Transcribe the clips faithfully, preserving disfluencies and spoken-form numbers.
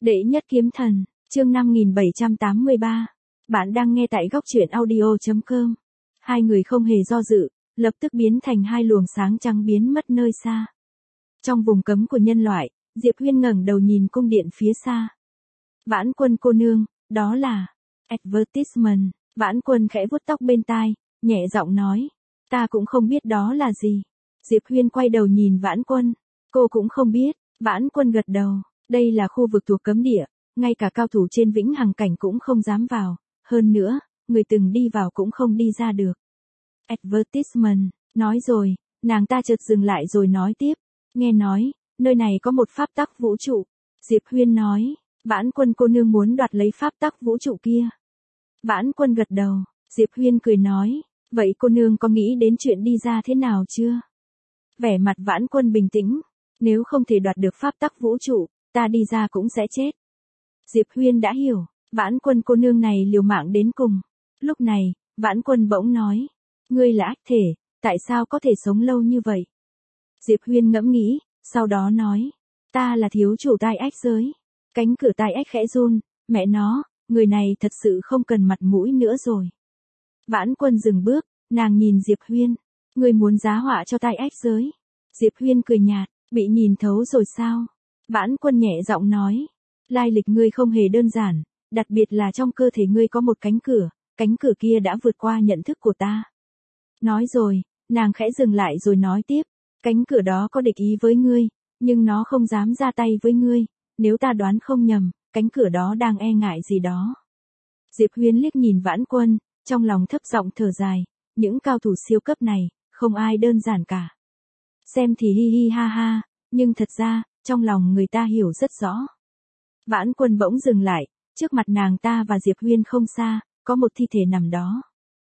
Đệ nhất kiếm thần, chương năm nghìn bảy trăm tám mươi ba. Bạn đang nghe tại góc truyện audio chấm com. Hai người không hề do dự, lập tức biến thành hai luồng sáng trắng biến mất nơi xa. Trong vùng cấm của nhân loại, Diệp Huyên ngẩng đầu nhìn cung điện phía xa. Vãn Quân cô nương, đó là advertisement. Vãn Quân khẽ vuốt tóc bên tai, nhẹ giọng nói, ta cũng không biết đó là gì. Diệp Huyên quay đầu nhìn Vãn Quân, cô cũng không biết. Vãn Quân gật đầu, đây là khu vực thuộc cấm địa, ngay cả cao thủ trên vĩnh hằng cảnh cũng không dám vào, hơn nữa, người từng đi vào cũng không đi ra được. Advertisement, nói rồi, nàng ta chợt dừng lại rồi nói tiếp, nghe nói, nơi này có một pháp tắc vũ trụ. Diệp Huyên nói, Vãn Quân cô nương muốn đoạt lấy pháp tắc vũ trụ kia. Vãn Quân gật đầu, Diệp Huyên cười nói, vậy cô nương có nghĩ đến chuyện đi ra thế nào chưa? Vẻ mặt Vãn Quân bình tĩnh, nếu không thể đoạt được pháp tắc vũ trụ, ta đi ra cũng sẽ chết. Diệp Huyên đã hiểu, Vãn Quân cô nương này liều mạng đến cùng. Lúc này, Vãn Quân bỗng nói, ngươi là ách thể, tại sao có thể sống lâu như vậy? Diệp Huyên ngẫm nghĩ, sau đó nói, ta là thiếu chủ tai ách giới. Cánh cửa tai ách khẽ run, mẹ nó, người này thật sự không cần mặt mũi nữa rồi. Vãn Quân dừng bước, nàng nhìn Diệp Huyên, ngươi muốn giá họa cho tai ách giới. Diệp Huyên cười nhạt, bị nhìn thấu rồi sao? Vãn Quân nhẹ giọng nói, lai lịch ngươi không hề đơn giản, đặc biệt là trong cơ thể ngươi có một cánh cửa, cánh cửa kia đã vượt qua nhận thức của ta. Nói rồi, nàng khẽ dừng lại rồi nói tiếp, cánh cửa đó có địch ý với ngươi, nhưng nó không dám ra tay với ngươi, nếu ta đoán không nhầm, cánh cửa đó đang e ngại gì đó. Diệp Huyên liếc nhìn Vãn Quân, trong lòng thấp giọng thở dài, những cao thủ siêu cấp này, không ai đơn giản cả. Xem thì hi hi ha ha, nhưng thật ra, trong lòng người ta hiểu rất rõ. Vãn Quân bỗng dừng lại, trước mặt nàng ta và Diệp Huyên không xa, có một thi thể nằm đó.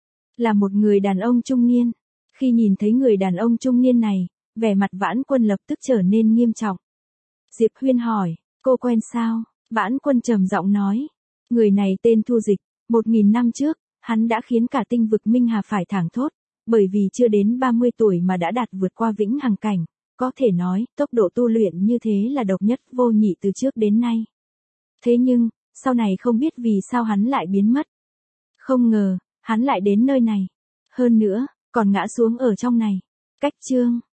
Là một người đàn ông trung niên. Khi nhìn thấy người đàn ông trung niên này, vẻ mặt Vãn Quân lập tức trở nên nghiêm trọng. Diệp Huyên hỏi, cô quen sao? Vãn Quân trầm giọng nói, người này tên Thu Dịch, một nghìn năm trước, hắn đã khiến cả tinh vực Minh Hà phải thảng thốt, bởi vì chưa đến ba mươi tuổi mà đã đạt vượt qua vĩnh hằng cảnh, có thể nói, tốc độ tu luyện như thế là độc nhất vô nhị từ trước đến nay. Thế nhưng, sau này không biết vì sao hắn lại biến mất. Không ngờ, hắn lại đến nơi này. Hơn nữa, còn ngã xuống ở trong này. Cách chương